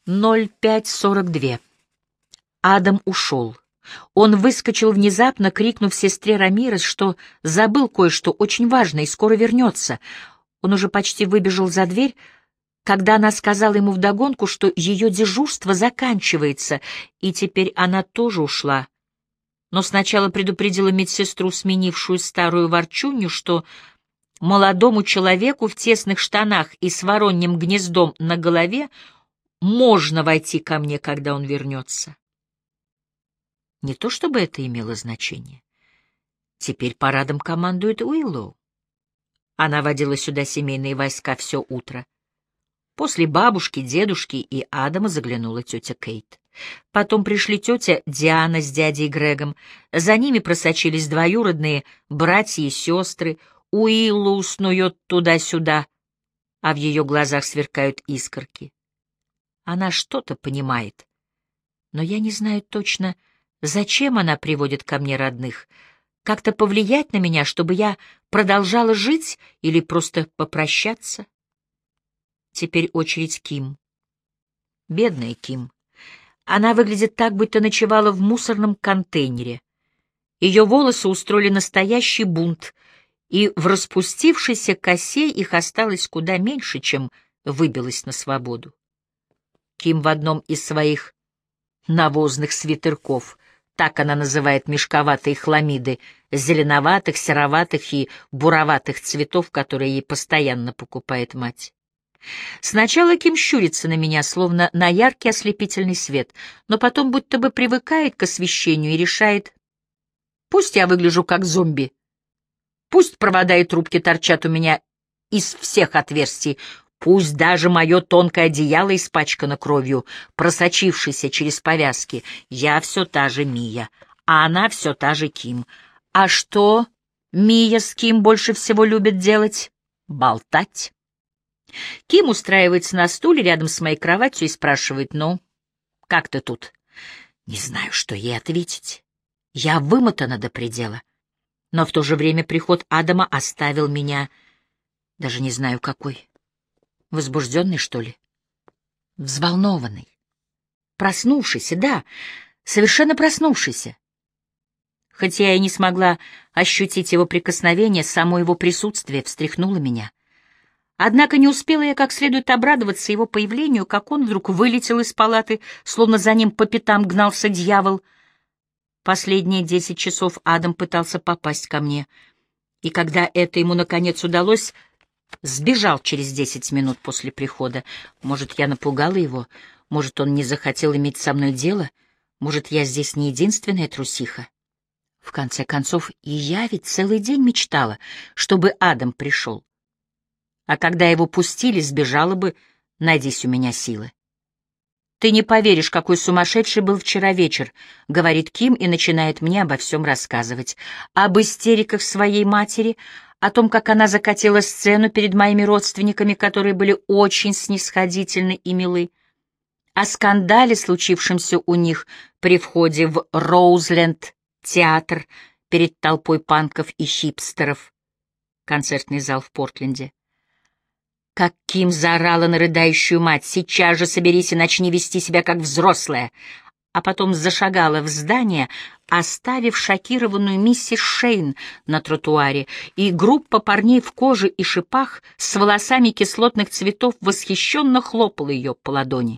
05:42. Адам ушел. Он выскочил внезапно, крикнув сестре Рамирес, что забыл кое-что очень важное и скоро вернется. Он уже почти выбежал за дверь, когда она сказала ему вдогонку, что ее дежурство заканчивается, и теперь она тоже ушла. Но сначала предупредила медсестру, сменившую старую ворчунью, что молодому человеку в тесных штанах и с вороньим гнездом на голове можно войти ко мне, когда он вернется. Не то чтобы это имело значение. Теперь парадом командует Уиллоу. Она водила сюда семейные войска все утро. После бабушки, дедушки и Адама заглянула тетя Кейт. Потом пришли тетя Диана с дядей Грегом. За ними просочились двоюродные братья и сестры. Уиллоу снует туда-сюда, а в ее глазах сверкают искорки. Она что-то понимает, но я не знаю точно, зачем она приводит ко мне родных. Как-то повлиять на меня, чтобы я продолжала жить или просто попрощаться? Теперь очередь Ким. Бедная Ким. Она выглядит так, будто ночевала в мусорном контейнере. Ее волосы устроили настоящий бунт, и в распустившейся косе их осталось куда меньше, чем выбилось на свободу. Ким в одном из своих навозных свитерков, так она называет мешковатые хламиды, зеленоватых, сероватых и буроватых цветов, которые ей постоянно покупает мать. Сначала Ким щурится на меня, словно на яркий ослепительный свет, но потом будто бы привыкает к освещению и решает: пусть я выгляжу как зомби, пусть провода и трубки торчат у меня из всех отверстий, пусть даже мое тонкое одеяло испачкано кровью, просочившейся через повязки. Я все та же Мия, а она все та же Ким. А что Мия с Ким больше всего любит делать? Болтать. Ким устраивается на стуле рядом с моей кроватью и спрашивает: «Ну, как ты тут?» Не знаю, что ей ответить. Я вымотана до предела. Но в то же время приход Адама оставил меня, даже не знаю какой, возбужденный, что ли, взволнованный, проснувшийся, да, совершенно проснувшийся. Хоть я и не смогла ощутить его прикосновение, само его присутствие встряхнуло меня. Однако не успела я как следует обрадоваться его появлению, как он вдруг вылетел из палаты, словно за ним по пятам гнался дьявол. Последние 10 часов Адам пытался попасть ко мне, и когда это ему наконец удалось, сбежал через 10 минут после прихода. Может, я напугала его, может, он не захотел иметь со мной дело, может, я здесь не единственная трусиха. В конце концов, и я ведь целый день мечтала, чтобы Адам пришел. А когда его пустили, сбежала бы, найдись у меня силы. «Ты не поверишь, какой сумасшедший был вчера вечер», — говорит Ким и начинает мне обо всем рассказывать. Об истериках своей матери, о том, как она закатила сцену перед моими родственниками, которые были очень снисходительны и милы, о скандале, случившемся у них при входе в Роузленд-театр перед толпой панков и хипстеров, концертный зал в Портленде. Как Ким заорала на рыдающую мать: «Сейчас же соберись и начни вести себя как взрослая», а потом зашагала в здание, оставив шокированную миссис Шейн на тротуаре, и группа парней в коже и шипах с волосами кислотных цветов восхищенно хлопала ее по ладони.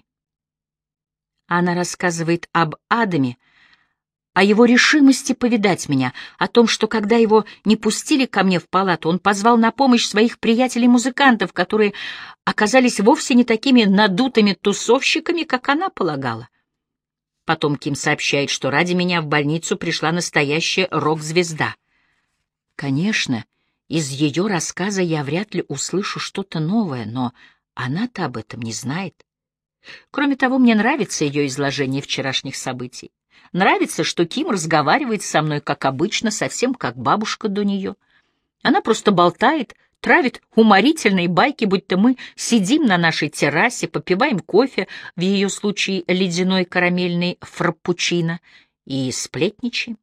Она рассказывает об Адаме, о его решимости повидать меня, о том, что когда его не пустили ко мне в палату, он позвал на помощь своих приятелей-музыкантов, которые оказались вовсе не такими надутыми тусовщиками, как она полагала. Потом Ким сообщает, что ради меня в больницу пришла настоящая рок-звезда. Конечно, из ее рассказа я вряд ли услышу что-то новое, но она-то об этом не знает. Кроме того, мне нравится ее изложение вчерашних событий. Нравится, что Ким разговаривает со мной, как обычно, совсем как бабушка до нее. Она просто болтает, травит уморительные байки, будто мы сидим на нашей террасе, попиваем кофе, в ее случае ледяной карамельный фраппучино, и сплетничаем.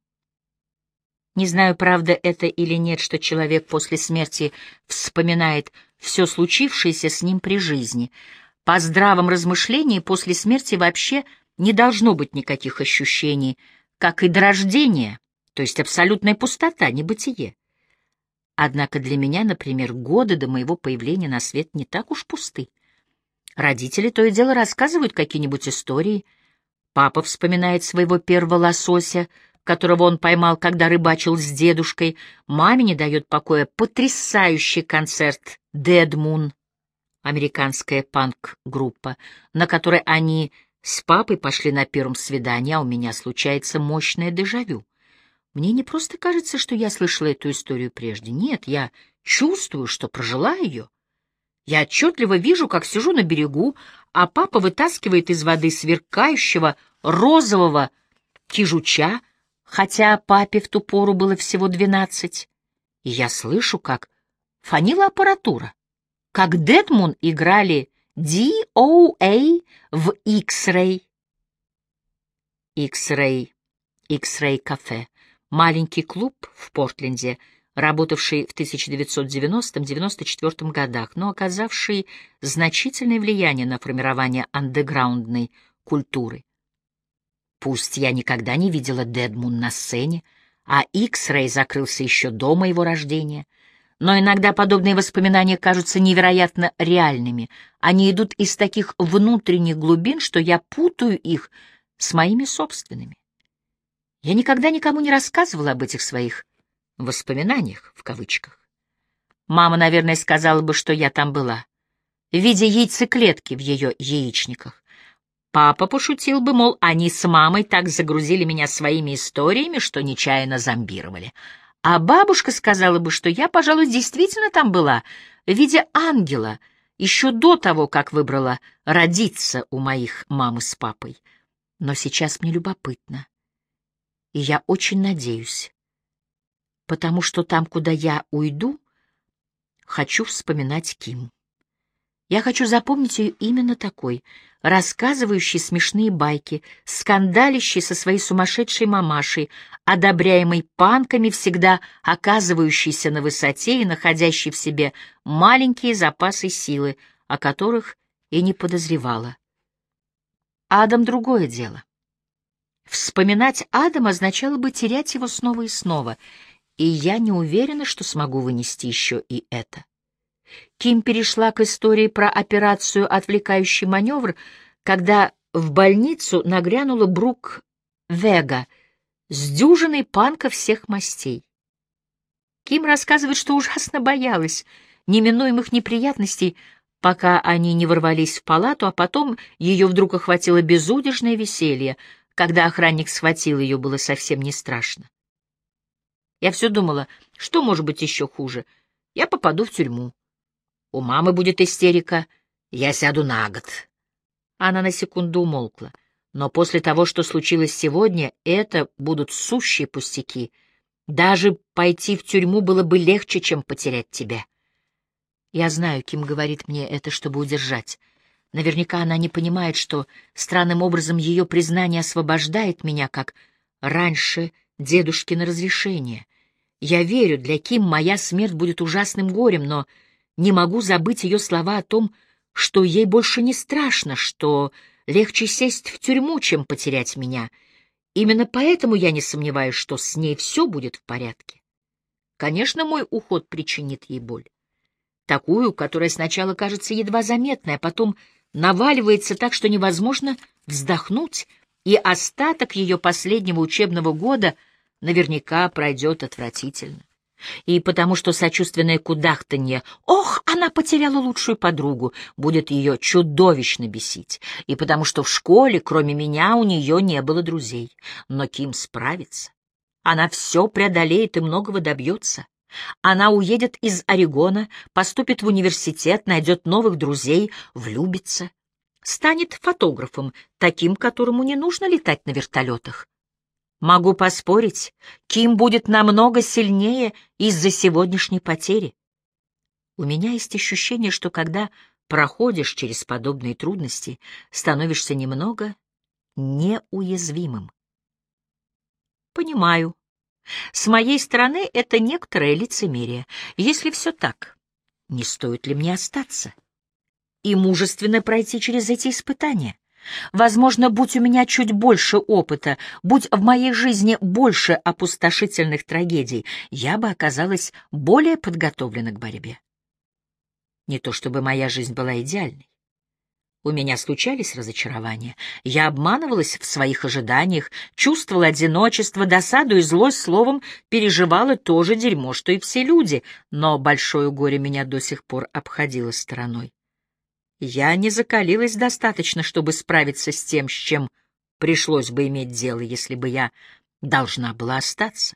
Не знаю, правда это или нет, что человек после смерти вспоминает все случившееся с ним при жизни. По здравом размышлении после смерти вообще не должно быть никаких ощущений, как и до рождения, то есть абсолютная пустота, небытие. Однако для меня, например, годы до моего появления на свет не так уж пусты. Родители то и дело рассказывают какие-нибудь истории. Папа вспоминает своего первого лосося, которого он поймал, когда рыбачил с дедушкой. Маме не дает покоя потрясающий концерт «Dead Moon», американская панк-группа, на которой они с папой пошли на первом свидании, а у меня случается мощное дежавю. Мне не просто кажется, что я слышала эту историю прежде. Нет, я чувствую, что прожила ее. Я отчетливо вижу, как сижу на берегу, а папа вытаскивает из воды сверкающего розового кижуча, хотя папе в ту пору было всего 12. И я слышу, как фонила аппаратура, как Dead Moon играли DOA в X-Ray. X-Ray кафе. Маленький клуб в Портленде, работавший в 1990-94 годах, но оказавший значительное влияние на формирование андеграундной культуры. Пусть я никогда не видела Dead Moon на сцене, а X-Ray закрылся еще до моего рождения, но иногда подобные воспоминания кажутся невероятно реальными. Они идут из таких внутренних глубин, что я путаю их с моими собственными. Я никогда никому не рассказывала об этих своих «воспоминаниях», в кавычках. Мама, наверное, сказала бы, что я там была, в виде яйцеклетки в ее яичниках. Папа пошутил бы, мол, они с мамой так загрузили меня своими историями, что нечаянно зомбировали. А бабушка сказала бы, что я, пожалуй, действительно там была, в виде ангела, еще до того, как выбрала родиться у моих мамы с папой. Но сейчас мне любопытно. И я очень надеюсь, потому что там, куда я уйду, хочу вспоминать Ким. Я хочу запомнить ее именно такой, рассказывающей смешные байки, скандалящей со своей сумасшедшей мамашей, одобряемой панками, всегда оказывающейся на высоте и находящей в себе маленькие запасы силы, о которых и не подозревала. Адам — другое дело. Вспоминать Адама означало бы терять его снова и снова, и я не уверена, что смогу вынести еще и это. Ким перешла к истории про операцию «Отвлекающий маневр», когда в больницу нагрянула Брук Вега с дюжиной панков всех мастей. Ким рассказывает, что ужасно боялась неминуемых неприятностей, пока они не ворвались в палату, а потом ее вдруг охватило безудержное веселье. Когда охранник схватил ее, было совсем не страшно. Я все думала, что может быть еще хуже? Я попаду в тюрьму. У мамы будет истерика, я сяду на год. Она на секунду умолкла. Но после того, что случилось сегодня, это будут сущие пустяки. Даже пойти в тюрьму было бы легче, чем потерять тебя. Я знаю, Ким говорит мне это, чтобы удержать. Наверняка она не понимает, что странным образом ее признание освобождает меня, как раньше дедушкино разрешение. Я верю, для Ким моя смерть будет ужасным горем, но не могу забыть ее слова о том, что ей больше не страшно, что легче сесть в тюрьму, чем потерять меня. Именно поэтому я не сомневаюсь, что с ней все будет в порядке. Конечно, мой уход причинит ей боль. Такую, которая сначала кажется едва заметной, а потом наваливается так, что невозможно вздохнуть, и остаток ее последнего учебного года наверняка пройдет отвратительно. И потому что сочувственное кудахтанье «Ох, она потеряла лучшую подругу» будет ее чудовищно бесить, и потому что в школе, кроме меня, у нее не было друзей. Но Ким справится. Она все преодолеет и многого добьется. Она уедет из Орегона, поступит в университет, найдет новых друзей, влюбится, станет фотографом, таким, которому не нужно летать на вертолетах. Могу поспорить, Ким будет намного сильнее из-за сегодняшней потери. У меня есть ощущение, что когда проходишь через подобные трудности, становишься немного неуязвимым. Понимаю. С моей стороны это некоторое лицемерие. Если все так, не стоит ли мне остаться? и мужественно пройти через эти испытания. Возможно, будь у меня чуть больше опыта, будь в моей жизни больше опустошительных трагедий, я бы оказалась более подготовлена к борьбе. Не то чтобы моя жизнь была идеальной. У меня случались разочарования. Я обманывалась в своих ожиданиях, чувствовала одиночество, досаду и злость, словом, переживала то же дерьмо, что и все люди, но большое горе меня до сих пор обходило стороной. Я не закалилась достаточно, чтобы справиться с тем, с чем пришлось бы иметь дело, если бы я должна была остаться.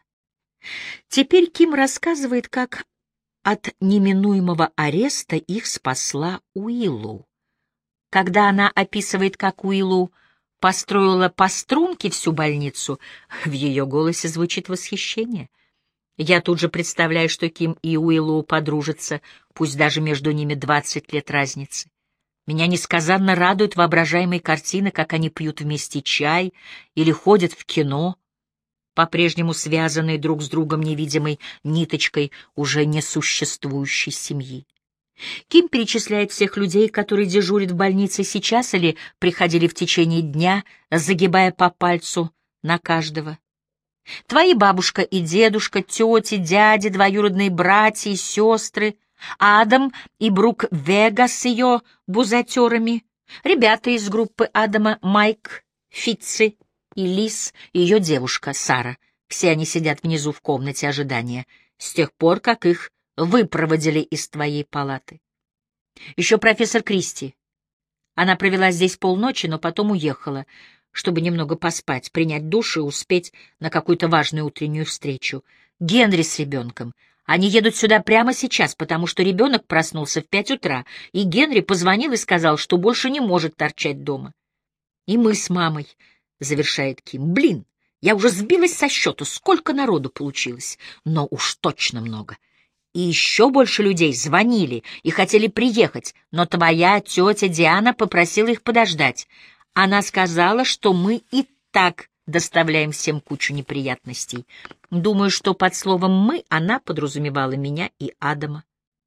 Теперь Ким рассказывает, как от неминуемого ареста их спасла Уиллоу. Когда она описывает, как Уиллоу построила по струнке всю больницу, в ее голосе звучит восхищение. Я тут же представляю, что Ким и Уиллоу подружатся, пусть даже между ними 20 лет разницы. Меня несказанно радуют воображаемые картины, как они пьют вместе чай или ходят в кино, по-прежнему связанные друг с другом невидимой ниточкой уже несуществующей семьи. Ким перечисляет всех людей, которые дежурят в больнице сейчас или приходили в течение дня, загибая по пальцу на каждого. Твои бабушка и дедушка, тети, дяди, двоюродные братья и сестры, Адам и Брук Вега с ее бузатерами, ребята из группы Адама, Майк, Фитци и Лиз, и ее девушка Сара. Все они сидят внизу в комнате ожидания, с тех пор, как их выпроводили из твоей палаты. Еще профессор Кристи. Она провела здесь полночи, но потом уехала, чтобы немного поспать, принять душ и успеть на какую-то важную утреннюю встречу. Генри с ребенком. Они едут сюда прямо сейчас, потому что ребенок проснулся в 5 утра, и Генри позвонил и сказал, что больше не может торчать дома. И мы с мамой, — завершает Ким. Блин, я уже сбилась со счету, сколько народу получилось, но уж точно много. И еще больше людей звонили и хотели приехать, но твоя тетя Диана попросила их подождать. Она сказала, что мы и так доставляем всем кучу неприятностей. Думаю, что под словом «мы» она подразумевала меня и Адама.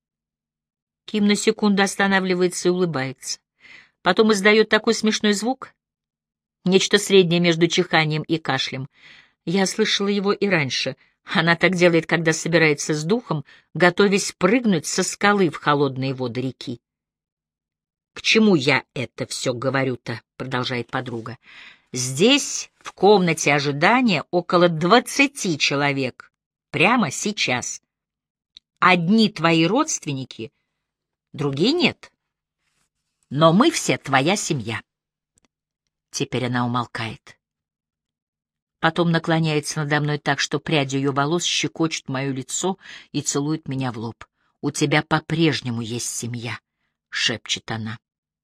Ким на секунду останавливается и улыбается. Потом издает такой смешной звук, нечто среднее между чиханием и кашлем. Я слышала его и раньше. Она так делает, когда собирается с духом, готовясь прыгнуть со скалы в холодные воды реки. «К чему я это все говорю-то?» — продолжает подруга. «Здесь, в комнате ожидания, около 20 человек. Прямо сейчас. Одни твои родственники, другие нет. Но мы все твоя семья». Теперь она умолкает. Потом наклоняется надо мной так, что пряди ее волос щекочут мое лицо и целует меня в лоб. «У тебя по-прежнему есть семья», — шепчет она.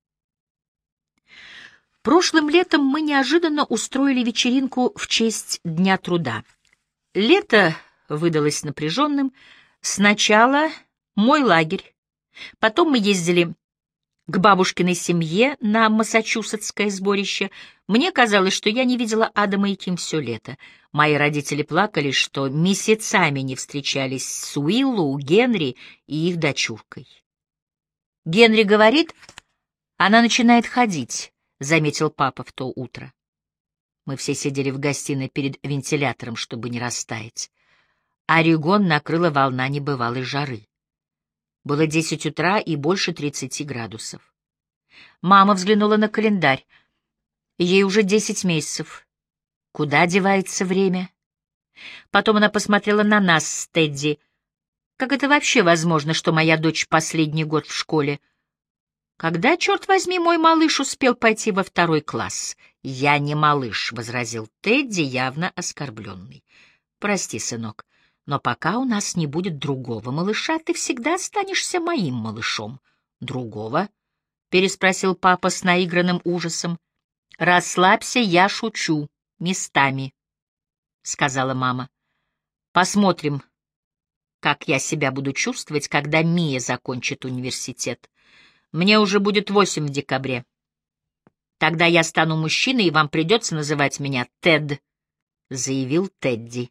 Прошлым летом мы неожиданно устроили вечеринку в честь Дня труда. Лето выдалось напряженным. Сначала мой лагерь, потом мы ездили к бабушкиной семье на массачусетское сборище. Мне казалось, что я не видела Адама и Ким все лето. Мои родители плакали, что месяцами не встречались с Уиллоу, Генри и их дочуркой. Генри говорит, она начинает ходить, — заметил папа в то утро. Мы все сидели в гостиной перед вентилятором, чтобы не растаять. Орегон накрыла волна небывалой жары. Было 10 утра и больше 30 градусов. Мама взглянула на календарь. Ей уже 10 месяцев. Куда девается время? Потом она посмотрела на нас с Тедди. Как это вообще возможно, что моя дочь последний год в школе? Когда, черт возьми, мой малыш успел пойти во 2 класс? Я не малыш, — возразил Тедди, явно оскорбленный. Прости, сынок, но пока у нас не будет другого малыша, ты всегда останешься моим малышом. Другого? — переспросил папа с наигранным ужасом. Расслабься, я шучу. Местами, — сказала мама. Посмотрим, как я себя буду чувствовать, когда Мия закончит университет. Мне уже будет 8 в декабре. Тогда я стану мужчиной, и вам придется называть меня Тед, — заявил Тедди.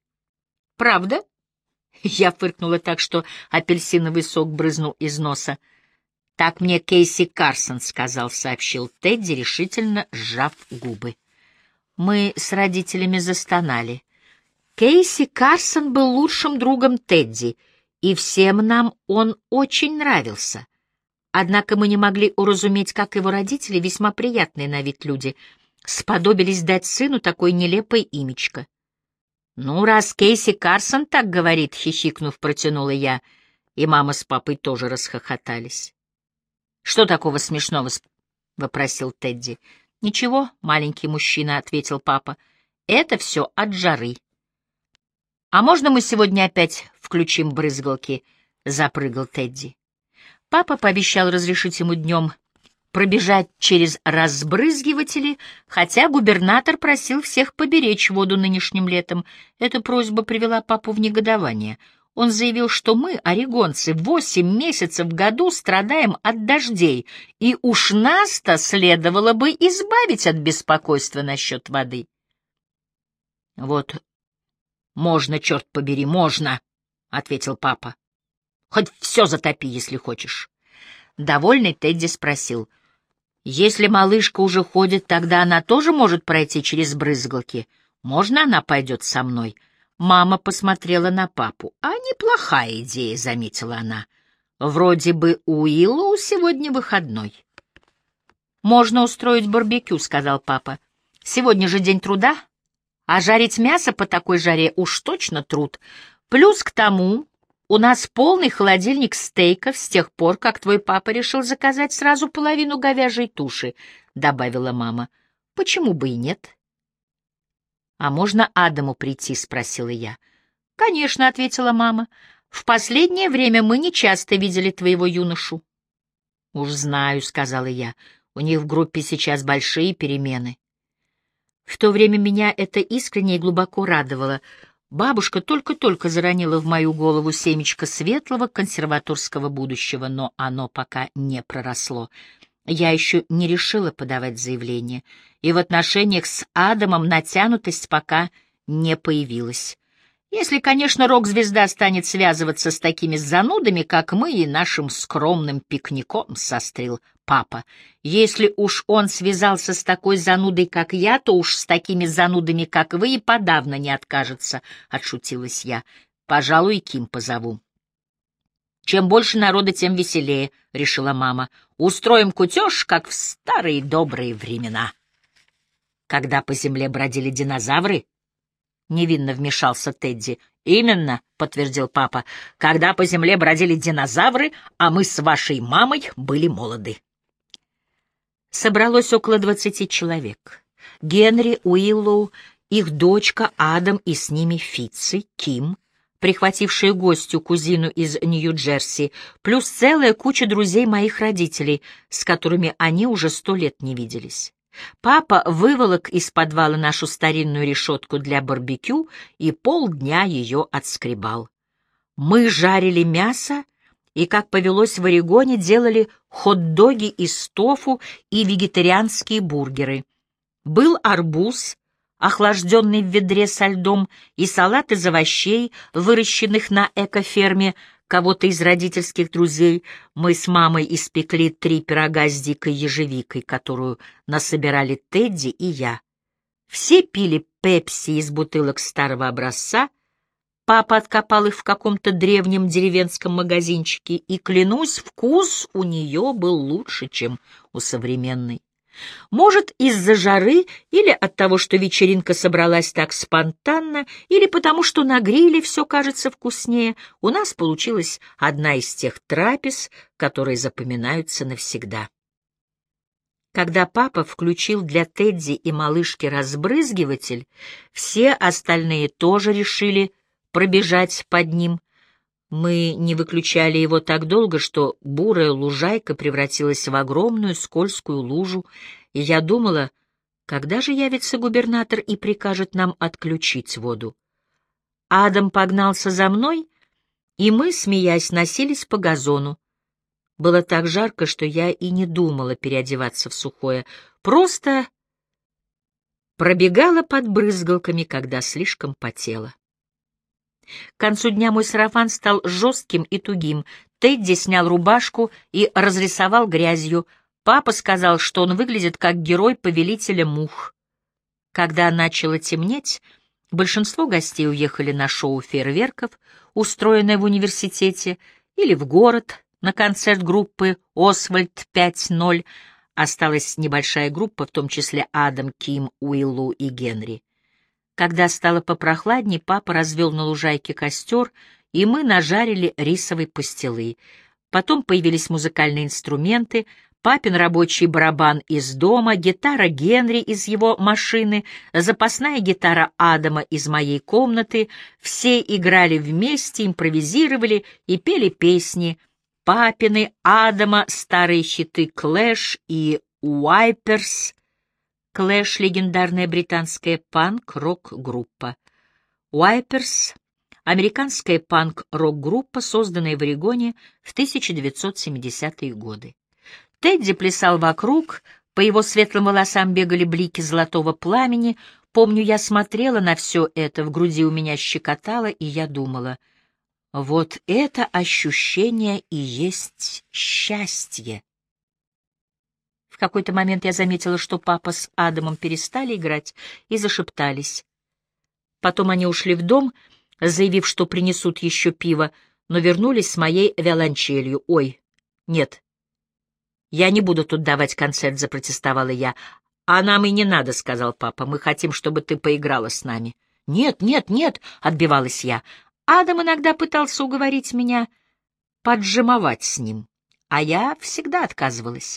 Правда? Я фыркнула так, что апельсиновый сок брызнул из носа. Так мне Кейси Карсон сказал, — сообщил Тедди, решительно сжав губы. Мы с родителями застонали. Кейси Карсон был лучшим другом Тедди, и всем нам он очень нравился. Однако мы не могли уразуметь, как его родители, весьма приятные на вид люди, сподобились дать сыну такое нелепое имечко. «Ну, раз Кейси Карсон так говорит», — хихикнув, протянула я, и мама с папой тоже расхохотались. «Что такого смешного?» — вопросил Тедди. «Ничего, маленький мужчина», — ответил папа. «Это все от жары». «А можно мы сегодня опять включим брызгалки?» — запрыгал Тедди. Папа пообещал разрешить ему днем пробежать через разбрызгиватели, хотя губернатор просил всех поберечь воду нынешним летом. Эта просьба привела папу в негодование. Он заявил, что мы, орегонцы, 8 месяцев в году страдаем от дождей, и уж нас-то следовало бы избавить от беспокойства насчет воды. — Вот можно, черт побери, можно, — ответил папа. — Хоть все затопи, если хочешь. Довольный Тедди спросил: — Если малышка уже ходит, тогда она тоже может пройти через брызгалки? Можно она пойдет со мной? Мама посмотрела на папу. — А неплохая идея, — заметила она. — Вроде бы у Уиллоу сегодня выходной. — Можно устроить барбекю, — сказал папа. — Сегодня же день труда, а жарить мясо по такой жаре уж точно труд. Плюс к тому у нас полный холодильник стейков с тех пор, как твой папа решил заказать сразу половину говяжьей туши, — добавила мама. — Почему бы и нет? — А можно Адаму прийти? — спросила я. — Конечно, — ответила мама. — В последнее время мы не часто видели твоего юношу. — Уж знаю, — сказала я. — У них в группе сейчас большие перемены. В то время меня это искренне и глубоко радовало. Бабушка только-только заронила в мою голову семечко светлого консерваторского будущего, но оно пока не проросло. Я еще не решила подавать заявление, и в отношениях с Адамом натянутость пока не появилась. Если, конечно, рок-звезда станет связываться с такими занудами, как мы, и нашим скромным пикником, — сострил папа. Если уж он связался с такой занудой, как я, то уж с такими занудами, как вы, и подавно не откажется, — отшутилась я. Пожалуй, Ким позову. Чем больше народа, тем веселее, — решила мама. Устроим кутеж, как в старые добрые времена. Когда по земле бродили динозавры, — невинно вмешался Тедди. «Именно», — подтвердил папа, — «когда по земле бродили динозавры, а мы с вашей мамой были молоды». Собралось около 20 человек. Генри, Уиллоу, их дочка Адам и с ними Фитци, Ким, прихватившая гостью кузину из Нью-Джерси, плюс целая куча друзей моих родителей, с которыми они уже 100 лет не виделись. Папа выволок из подвала нашу старинную решетку для барбекю и полдня ее отскребал. Мы жарили мясо и, как повелось в Орегоне, делали хот-доги из тофу и вегетарианские бургеры. Был арбуз, охлажденный в ведре со льдом, и салат из овощей, выращенных на экоферме кого-то из родительских друзей. Мы с мамой испекли 3 пирога с дикой ежевикой, которую насобирали Тедди и я. Все пили пепси из бутылок старого образца. Папа откопал их в каком-то древнем деревенском магазинчике, и, клянусь, вкус у нее был лучше, чем у современной. Может, из-за жары, или от того, что вечеринка собралась так спонтанно, или потому, что на гриле все кажется вкуснее, у нас получилась одна из тех трапез, которые запоминаются навсегда. Когда папа включил для Тедди и малышки разбрызгиватель, все остальные тоже решили пробежать под ним. Мы не выключали его так долго, что бурая лужайка превратилась в огромную скользкую лужу, и я думала, когда же явится губернатор и прикажет нам отключить воду. Адам погнался за мной, и мы, смеясь, носились по газону. Было так жарко, что я и не думала переодеваться в сухое, просто пробегала под брызгалками, когда слишком потела. К концу дня мой сарафан стал жестким и тугим. Тедди снял рубашку и разрисовал грязью. Папа сказал, что он выглядит как герой повелителя мух. Когда начало темнеть, большинство гостей уехали на шоу фейерверков, устроенное в университете, или в город на концерт группы «Освальд 5.0». Осталась небольшая группа, в том числе Адам, Ким, Уиллу и Генри. Когда стало попрохладней, папа развел на лужайке костер, и мы нажарили рисовой пастилы. Потом появились музыкальные инструменты, папин рабочий барабан из дома, гитара Генри из его машины, запасная гитара Адама из моей комнаты. Все играли вместе, импровизировали и пели песни. Папины, Адама, старые хиты Clash и Wipers. Clash — легендарная британская панк-рок-группа. Wipers — американская панк-рок-группа, созданная в Орегоне в 1970-е годы. Тедди плясал вокруг, по его светлым волосам бегали блики золотого пламени. Помню, я смотрела на все это, в груди у меня щекотало, и я думала, вот это ощущение и есть счастье. В какой-то момент я заметила, что папа с Адамом перестали играть и зашептались. Потом они ушли в дом, заявив, что принесут еще пиво, но вернулись с моей виолончелью. «Ой, нет, я не буду тут давать концерт», — запротестовала я. «А нам и не надо», — сказал папа. «Мы хотим, чтобы ты поиграла с нами». «Нет, нет, нет», — отбивалась я. Адам иногда пытался уговорить меня поджимовать с ним, а я всегда отказывалась.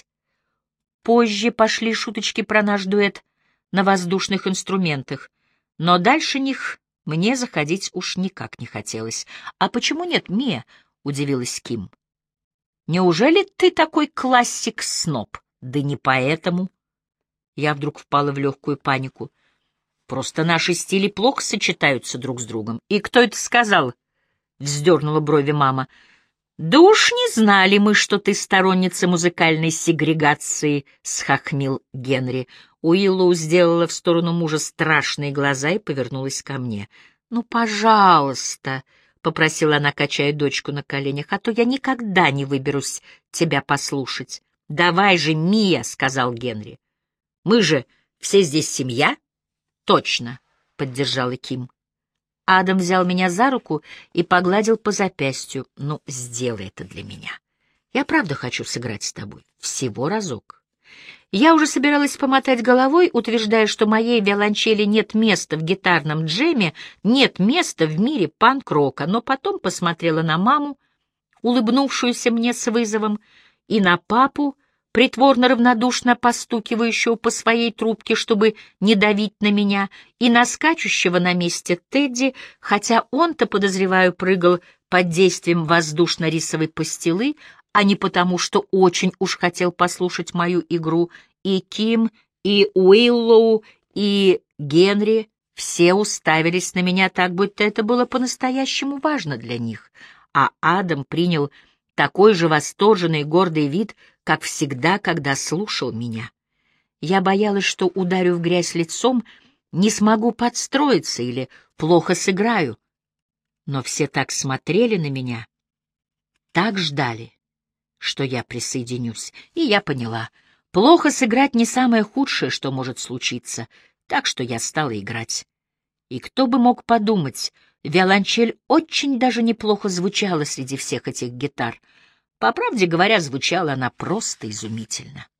Позже пошли шуточки про наш дуэт на воздушных инструментах, но дальше них мне заходить уж никак не хотелось. «А почему нет, Мия?» — удивилась Ким. «Неужели ты такой классик-сноб?» «Да не поэтому». Я вдруг впала в легкую панику. «Просто наши стили плохо сочетаются друг с другом». «И кто это сказал?» — вздернула брови мама. «Да уж не знали мы, что ты сторонница музыкальной сегрегации», — схохмил Генри. Уиллоу сделала в сторону мужа страшные глаза и повернулась ко мне. «Ну, пожалуйста», — попросила она, качая дочку на коленях, «а то я никогда не выберусь тебя послушать». «Давай же, Мия», — сказал Генри. «Мы же все здесь семья». «Точно», — поддержала Ким. Адам взял меня за руку и погладил по запястью. «Ну, сделай это для меня. Я правда хочу сыграть с тобой. Всего разок». Я уже собиралась помотать головой, утверждая, что моей виолончели нет места в гитарном джеме, нет места в мире панк-рока, но потом посмотрела на маму, улыбнувшуюся мне с вызовом, и на папу, притворно равнодушно постукивающего по своей трубке, чтобы не давить на меня, и на скачущего на месте Тедди, хотя он-то, подозреваю, прыгал под действием воздушно-рисовой пастилы, а не потому, что очень уж хотел послушать мою игру, и Ким, и Уиллоу, и Генри все уставились на меня так, будто это было по-настоящему важно для них, а Адам принял такой же восторженный и гордый вид, как всегда, когда слушал меня. Я боялась, что ударю в грязь лицом, не смогу подстроиться или плохо сыграю. Но все так смотрели на меня, так ждали, что я присоединюсь, и я поняла, плохо сыграть не самое худшее, что может случиться, так что я стала играть. И кто бы мог подумать, виолончель очень даже неплохо звучала среди всех этих гитар. По правде говоря, звучала она просто изумительно.